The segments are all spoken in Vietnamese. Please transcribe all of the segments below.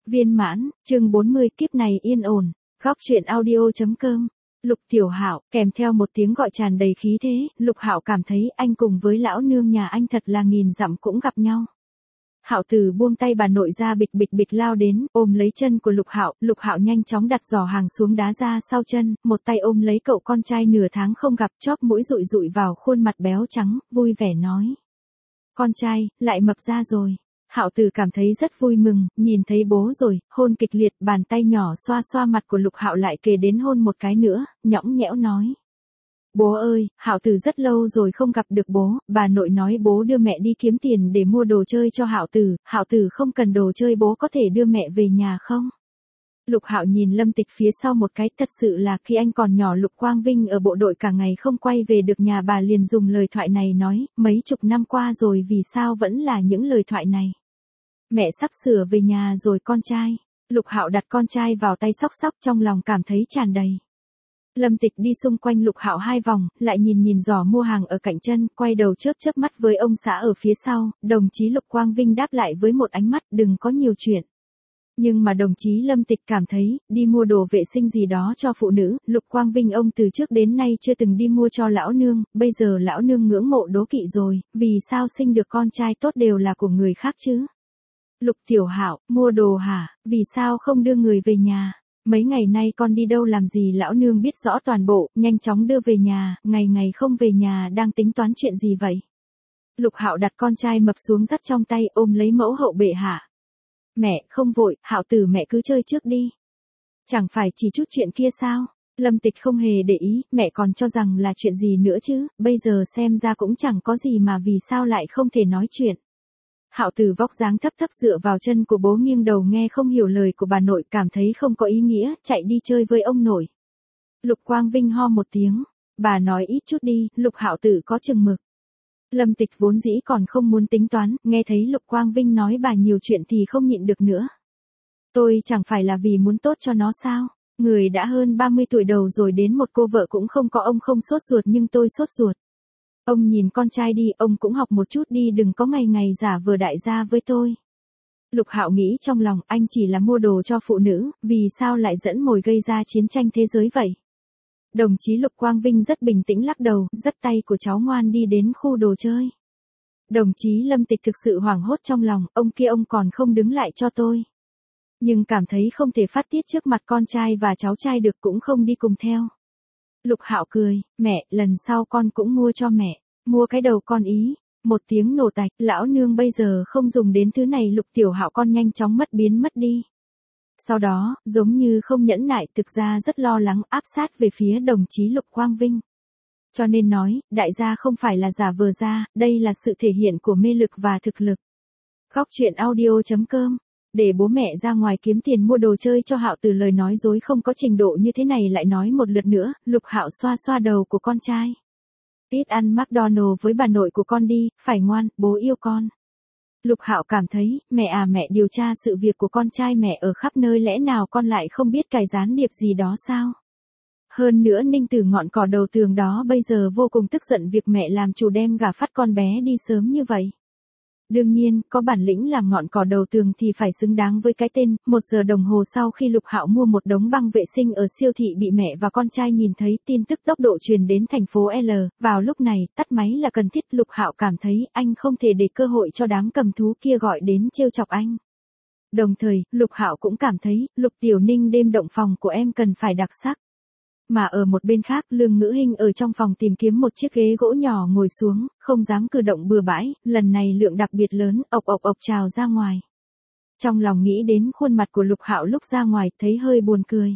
Viên mãn, chương 40 kiếp này yên ổn. Góc truyện audio.com. Lục Tiểu Hạo, kèm theo một tiếng gọi tràn đầy khí thế, Lục Hạo cảm thấy anh cùng với lão nương nhà anh thật là nghìn dặm cũng gặp nhau. Hạo Tử buông tay bà nội ra bịch bịch bịch lao đến, ôm lấy chân của Lục Hạo nhanh chóng đặt giỏ hàng xuống đá ra sau chân, một tay ôm lấy cậu con trai nửa tháng không gặp, chóp mũi dụi dụi vào khuôn mặt béo trắng, vui vẻ nói: "Con trai, lại mập ra rồi." Hạo Tử cảm thấy rất vui mừng, nhìn thấy bố rồi, hôn kịch liệt, bàn tay nhỏ xoa xoa mặt của Lục Hạo lại kề đến hôn một cái nữa, nhõng nhẽo nói: "Bố ơi, Hạo Tử rất lâu rồi không gặp được bố, bà nội nói bố đưa mẹ đi kiếm tiền để mua đồ chơi cho Hạo Tử không cần đồ chơi, bố có thể đưa mẹ về nhà không?" Lục Hạo nhìn Lâm Tịch phía sau một cái, thật sự là khi anh còn nhỏ Lục Quang Vinh ở bộ đội cả ngày không quay về được nhà, bà liền dùng lời thoại này nói, mấy chục năm qua rồi vì sao vẫn là những lời thoại này. Mẹ sắp sửa về nhà rồi con trai. Lục Hạo đặt con trai vào tay sóc sóc, trong lòng cảm thấy tràn đầy. Lâm Tịch đi xung quanh Lục Hạo 2 vòng, lại nhìn giỏ mua hàng ở cạnh chân, quay đầu chớp mắt với ông xã ở phía sau, đồng chí Lục Quang Vinh đáp lại với một ánh mắt đừng có nhiều chuyện. Nhưng mà đồng chí Lâm Tịch cảm thấy, đi mua đồ vệ sinh gì đó cho phụ nữ, Lục Quang Vinh ông từ trước đến nay chưa từng đi mua cho lão nương, bây giờ lão nương ngưỡng mộ đố kỵ rồi, vì sao sinh được con trai tốt đều là của người khác chứ? Lục Tiểu Hạo, mua đồ hả, vì sao không đưa người về nhà? Mấy ngày nay con đi đâu làm gì? Lão nương biết rõ toàn bộ, nhanh chóng đưa về nhà, ngày không về nhà đang tính toán chuyện gì vậy? Lục Hạo đặt con trai mập xuống dắt trong tay, ôm lấy mẫu hậu bệ hạ. Mẹ, không vội, Hạo Tử mẹ cứ chơi trước đi. Chẳng phải chỉ chút chuyện kia sao? Lâm Tịch không hề để ý, mẹ còn cho rằng là chuyện gì nữa chứ, bây giờ xem ra cũng chẳng có gì mà vì sao lại không thể nói chuyện. Hạo Tử vóc dáng thấp dựa vào chân của bố, nghiêng đầu nghe không hiểu lời của bà nội, cảm thấy không có ý nghĩa, chạy đi chơi với ông nội. Lục Quang Vinh ho một tiếng, bà nói ít chút đi, Lục Hạo Tử có chừng mực. Lâm Tịch vốn dĩ còn không muốn tính toán, nghe thấy Lục Quang Vinh nói bà nhiều chuyện thì không nhịn được nữa. Tôi chẳng phải là vì muốn tốt cho nó sao? Người đã hơn 30 tuổi đầu rồi đến một cô vợ cũng không có, ông không sốt ruột nhưng tôi sốt ruột. Ông nhìn con trai đi, ông cũng học một chút đi, đừng có ngày giả vờ đại gia với tôi. Lục Hạo nghĩ trong lòng, anh chỉ là mua đồ cho phụ nữ, vì sao lại dẫn mồi gây ra chiến tranh thế giới vậy? Đồng chí Lục Quang Vinh rất bình tĩnh lắc đầu, dắt tay của cháu ngoan đi đến khu đồ chơi. Đồng chí Lâm Tịch thực sự hoảng hốt trong lòng, ông kia ông còn không đứng lại cho tôi. Nhưng cảm thấy không thể phát tiết trước mặt con trai và cháu trai được, cũng không đi cùng theo. Lục Hạo cười, mẹ, lần sau con cũng mua cho mẹ, mua cái đầu con ý. Một tiếng nổ tạch, lão nương bây giờ không dùng đến thứ này. Lục Tiểu Hạo con nhanh chóng biến mất đi. Sau đó, giống như không nhẫn nại, thực ra rất lo lắng, áp sát về phía đồng chí Lục Quang Vinh. Cho nên nói, đại gia không phải là giả vờ ra, đây là sự thể hiện của mê lực và thực lực. Góc truyện audio.com. Để bố mẹ ra ngoài kiếm tiền mua đồ chơi cho Hạo Tử, lời nói dối không có trình độ như thế này lại nói một lượt nữa. Lục Hạo xoa xoa đầu của con trai. Ít ăn McDonald với bà nội của con đi, phải ngoan, bố yêu con. Lục Hạo cảm thấy, mẹ điều tra sự việc của con trai mẹ ở khắp nơi, lẽ nào con lại không biết cài gián điệp gì đó sao? Hơn nữa Ninh Tử ngọn cỏ đầu tường đó bây giờ vô cùng tức giận việc mẹ làm chủ đem gả phát con bé đi sớm như vậy. Đương nhiên, có bản lĩnh làm ngọn cỏ đầu tường thì phải xứng đáng với cái tên. 1 giờ đồng hồ sau khi Lục Hạo mua một đống băng vệ sinh ở siêu thị bị mẹ và con trai nhìn thấy, tin tức tốc độ truyền đến thành phố L. Vào lúc này, tắt máy là cần thiết. Lục Hạo cảm thấy anh không thể để cơ hội cho đám cầm thú kia gọi đến trêu chọc anh. Đồng thời, Lục Hạo cũng cảm thấy, Lục Tiểu Ninh đêm động phòng của em cần phải đặc sắc. Mà ở một bên khác, Lương Ngữ Hinh ở trong phòng tìm kiếm một chiếc ghế gỗ nhỏ ngồi xuống, không dám cử động bừa bãi, lần này lượng đặc biệt lớn, ộc trào ra ngoài. Trong lòng nghĩ đến khuôn mặt của Lục Hạo lúc ra ngoài, thấy hơi buồn cười.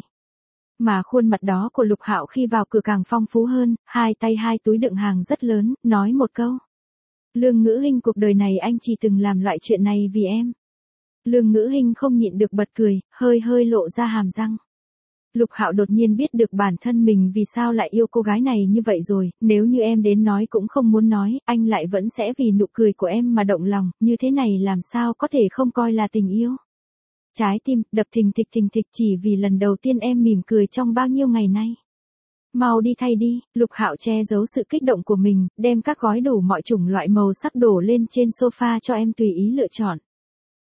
Mà khuôn mặt đó của Lục Hạo khi vào cửa càng phong phú hơn, 2 tay 2 túi đựng hàng rất lớn, nói một câu. Lương Ngữ Hinh, cuộc đời này anh chỉ từng làm loại chuyện này vì em. Lương Ngữ Hinh không nhịn được bật cười, hơi lộ ra hàm răng. Lục Hạo đột nhiên biết được bản thân mình vì sao lại yêu cô gái này như vậy rồi, nếu như em đến nói cũng không muốn nói, anh lại vẫn sẽ vì nụ cười của em mà động lòng, như thế này làm sao có thể không coi là tình yêu. Trái tim đập thình thịch chỉ vì lần đầu tiên em mỉm cười trong bao nhiêu ngày nay. Mau đi thay đi. Lục Hạo che giấu sự kích động của mình, đem các gói đủ mọi chủng loại màu sắc đổ lên trên sofa cho em tùy ý lựa chọn.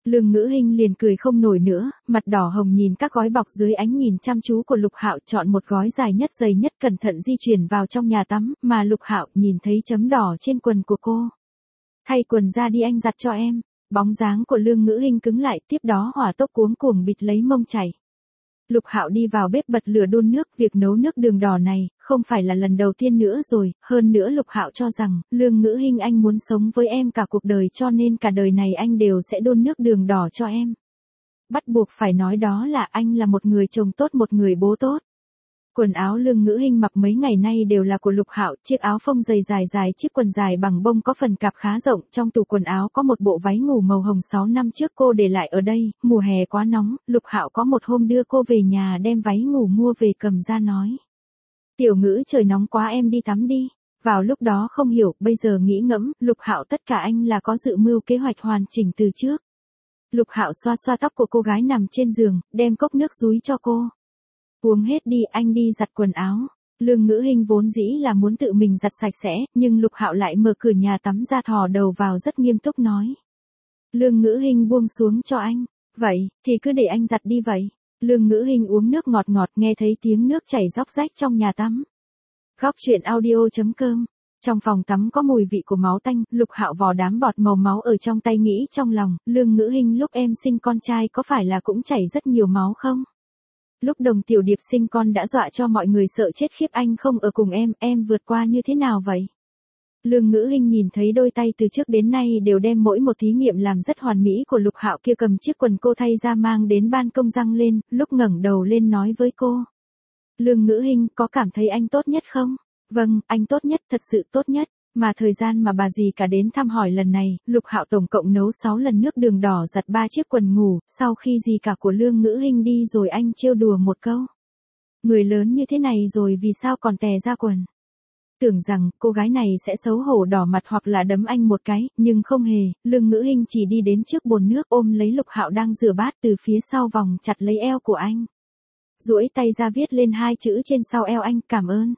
Lương Ngữ Hinh liền cười không nổi nữa, mặt đỏ hồng nhìn các gói bọc dưới ánh nhìn chăm chú của Lục Hạo, chọn một gói dài nhất dày nhất cẩn thận di chuyển vào trong nhà tắm, mà Lục Hạo nhìn thấy chấm đỏ trên quần của cô. Thay quần ra đi anh giặt cho em. Bóng dáng của Lương Ngữ Hinh cứng lại, tiếp đó hỏa tốc cuống cuồng bịt lấy mông chảy. Lục Hạo đi vào bếp bật lửa đun nước, việc nấu nước đường đỏ này không phải là lần đầu tiên nữa rồi, hơn nữa Lục Hạo cho rằng, Lương Ngữ Hinh anh muốn sống với em cả cuộc đời cho nên cả đời này anh đều sẽ đun nước đường đỏ cho em. Bắt buộc phải nói đó là anh là một người chồng tốt, một người bố tốt. Quần áo Lương Ngữ Hinh mặc mấy ngày nay đều là của Lục Hạo, chiếc áo phông dày dài, chiếc quần dài bằng bông có phần cạp khá rộng, trong tủ quần áo có một bộ váy ngủ màu hồng 6 năm trước cô để lại ở đây, mùa hè quá nóng, Lục Hạo có một hôm đưa cô về nhà đem váy ngủ mua về cầm ra nói. Tiểu Ngữ trời nóng quá em đi tắm đi. Vào lúc đó không hiểu, bây giờ nghĩ ngẫm, Lục Hạo tất cả anh là có dự mưu kế hoạch hoàn chỉnh từ trước. Lục Hạo xoa xoa tóc của cô gái nằm trên giường, đem cốc nước dúi cho cô. Uống hết đi, anh đi giặt quần áo. Lương Ngữ Hinh vốn dĩ là muốn tự mình giặt sạch sẽ, nhưng Lục Hạo lại mở cửa nhà tắm ra thò đầu vào rất nghiêm túc nói. Lương Ngữ Hinh buông xuống cho anh. Vậy, thì cứ để anh giặt đi vậy. Lương Ngữ Hinh uống nước ngọt ngọt nghe thấy tiếng nước chảy róc rách trong nhà tắm. Góc truyện audio.com. Trong phòng tắm có mùi vị của máu tanh, Lục Hạo vò đám bọt màu máu ở trong tay nghĩ trong lòng, Lương Ngữ Hinh lúc em sinh con trai có phải là cũng chảy rất nhiều máu không? Lúc Đồng Tiểu Điệp sinh con đã dọa cho mọi người sợ chết khiếp, anh không ở cùng em vượt qua như thế nào vậy? Lương Ngữ Hinh nhìn thấy đôi tay từ trước đến nay đều đem mỗi một thí nghiệm làm rất hoàn mỹ của Lục Hạo kia cầm chiếc quần cô thay ra mang đến ban công răng lên, lúc ngẩng đầu lên nói với cô. Lương Ngữ Hinh có cảm thấy anh tốt nhất không? Vâng, anh tốt nhất, thật sự tốt nhất. Mà thời gian mà bà dì cả đến thăm hỏi lần này, Lục Hạo tổng cộng nấu 6 lần nước đường đỏ, giặt 3 chiếc quần ngủ, sau khi dì cả của Lương Ngữ Hinh đi rồi anh trêu đùa một câu. Người lớn như thế này rồi vì sao còn tè ra quần? Tưởng rằng cô gái này sẽ xấu hổ đỏ mặt hoặc là đấm anh một cái, nhưng không hề, Lương Ngữ Hinh chỉ đi đến trước bồn nước ôm lấy Lục Hạo đang rửa bát từ phía sau vòng chặt lấy eo của anh. Duỗi tay ra viết lên 2 chữ trên sau eo anh, cảm ơn.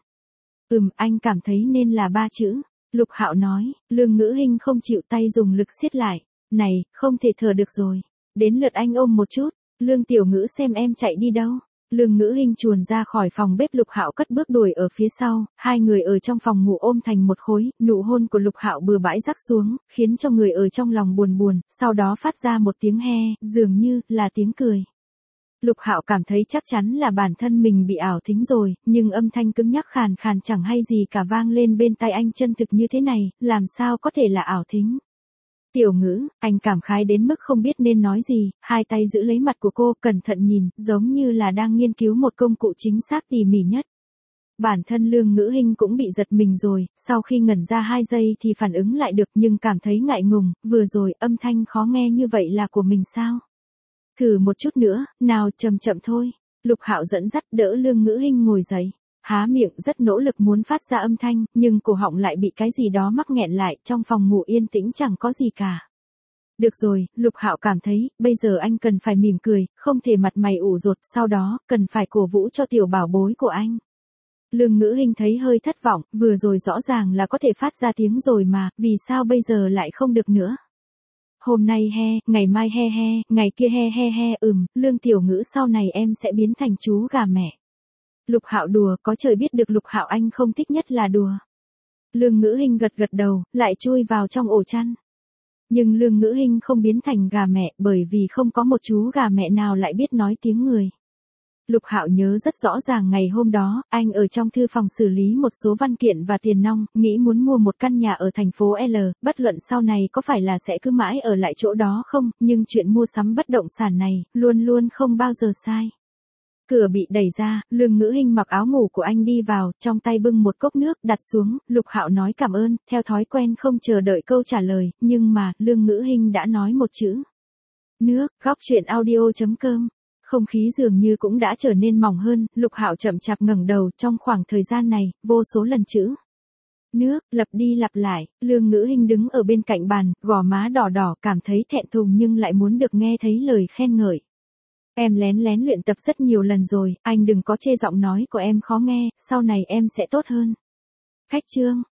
Anh cảm thấy nên là 3 chữ. Lục Hạo nói, Lương Ngữ Hinh không chịu, tay dùng lực siết lại. Này, không thể thở được rồi. Đến lượt anh ôm một chút. Lương Tiểu Ngữ xem em chạy đi đâu. Lương Ngữ Hinh chuồn ra khỏi phòng bếp, Lục Hạo cất bước đuổi ở phía sau, hai người ở trong phòng ngủ ôm thành một khối, nụ hôn của Lục Hạo bừa bãi rắc xuống, khiến cho người ở trong lòng buồn buồn, sau đó phát ra một tiếng he, dường như là tiếng cười. Lục Hạo cảm thấy chắc chắn là bản thân mình bị ảo thính rồi, nhưng âm thanh cứng nhắc khàn khàn chẳng hay gì cả vang lên bên tai anh, chân thực như thế này, làm sao có thể là ảo thính. Tiểu Ngữ, anh cảm khái đến mức không biết nên nói gì, hai tay giữ lấy mặt của cô, cẩn thận nhìn, giống như là đang nghiên cứu một công cụ chính xác tỉ mỉ nhất. Bản thân Lương Ngữ Hinh cũng bị giật mình rồi, sau khi ngẩn ra 2 giây thì phản ứng lại được nhưng cảm thấy ngại ngùng, vừa rồi âm thanh khó nghe như vậy là của mình sao? Thử một chút nữa, nào, chậm chậm thôi. Lục Hạo dẫn dắt đỡ Lương Ngữ Hinh ngồi dậy, há miệng rất nỗ lực muốn phát ra âm thanh, nhưng cổ họng lại bị cái gì đó mắc nghẹn lại, trong phòng ngủ yên tĩnh chẳng có gì cả. Được rồi, Lục Hạo cảm thấy, bây giờ anh cần phải mỉm cười, không thể mặt mày ủ rột, sau đó, cần phải cổ vũ cho tiểu bảo bối của anh. Lương Ngữ Hinh thấy hơi thất vọng, vừa rồi rõ ràng là có thể phát ra tiếng rồi mà, vì sao bây giờ lại không được nữa? Hôm nay he, ngày mai he he, ngày kia he he he, Lương Tiểu Ngữ sau này em sẽ biến thành chú gà mẹ. Lục Hạo đùa, có trời biết được Lục Hạo anh không thích nhất là đùa. Lương Ngữ Hinh gật gật đầu, lại chui vào trong ổ chăn. Nhưng Lương Ngữ Hinh không biến thành gà mẹ bởi vì không có một chú gà mẹ nào lại biết nói tiếng người. Lục Hạo nhớ rất rõ ràng ngày hôm đó, anh ở trong thư phòng xử lý một số văn kiện và tiền nong, nghĩ muốn mua một căn nhà ở thành phố L, bất luận sau này có phải là sẽ cứ mãi ở lại chỗ đó không, nhưng chuyện mua sắm bất động sản này, luôn luôn không bao giờ sai. Cửa bị đẩy ra, Lương Ngữ Hinh mặc áo ngủ của anh đi vào, trong tay bưng một cốc nước, đặt xuống, Lục Hạo nói cảm ơn, theo thói quen không chờ đợi câu trả lời, nhưng mà, Lương Ngữ Hinh đã nói một chữ. Nước, góc truyện audio.com. Không khí dường như cũng đã trở nên mỏng hơn, Lục Hạo chậm chạp ngẩng đầu, trong khoảng thời gian này, vô số lần chữ nước, lặp đi lặp lại, Lương Ngữ Hinh đứng ở bên cạnh bàn, gò má đỏ đỏ, cảm thấy thẹn thùng nhưng lại muốn được nghe thấy lời khen ngợi. Em lén lén luyện tập rất nhiều lần rồi, anh đừng có chê giọng nói của em khó nghe, sau này em sẽ tốt hơn. Khách trương.